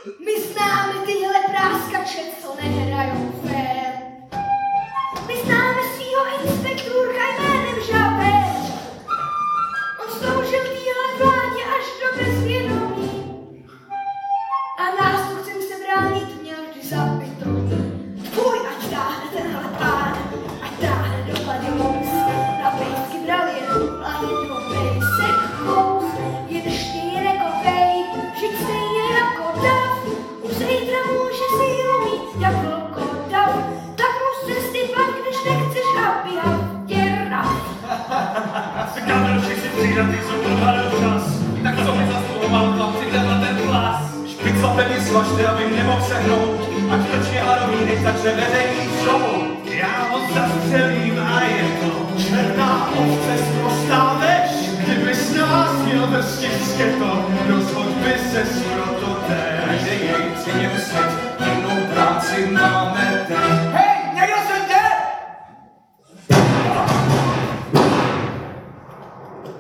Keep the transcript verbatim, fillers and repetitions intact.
My známe tyhle práskače, co nehrajou fér. My známe svýho inspektorka jménem Žaber. On sloužil týhle vládě až do bezvědomí. A nás tu chcem se bránit měl vždy zapitou. Tvůj, ať táhne tenhle pán, ať táhne do Gladiolus. Na pejsky bral jen a jednou pejsek kous. Jen štýr jako pej, žít stejně jako dav. Už zítra může sílu mít jako kodav. Tak mu z cesty pak, když nechceš, aby tě raf. Gábel, že si přidatý zobral čas. Tak co mi zasluhoval chlapci tenhle ten hlas? Špiclapem mi svažte, abych nemohl sehnout, ať točně hladový, nech začne veřejný show. Já ho zastřelím a je to. Černá ovce sprostá lež, kdybys nás měl vrstit sketo, rozhoď by ses proto též. Každý jej chci mě usvět, jinou práci mám.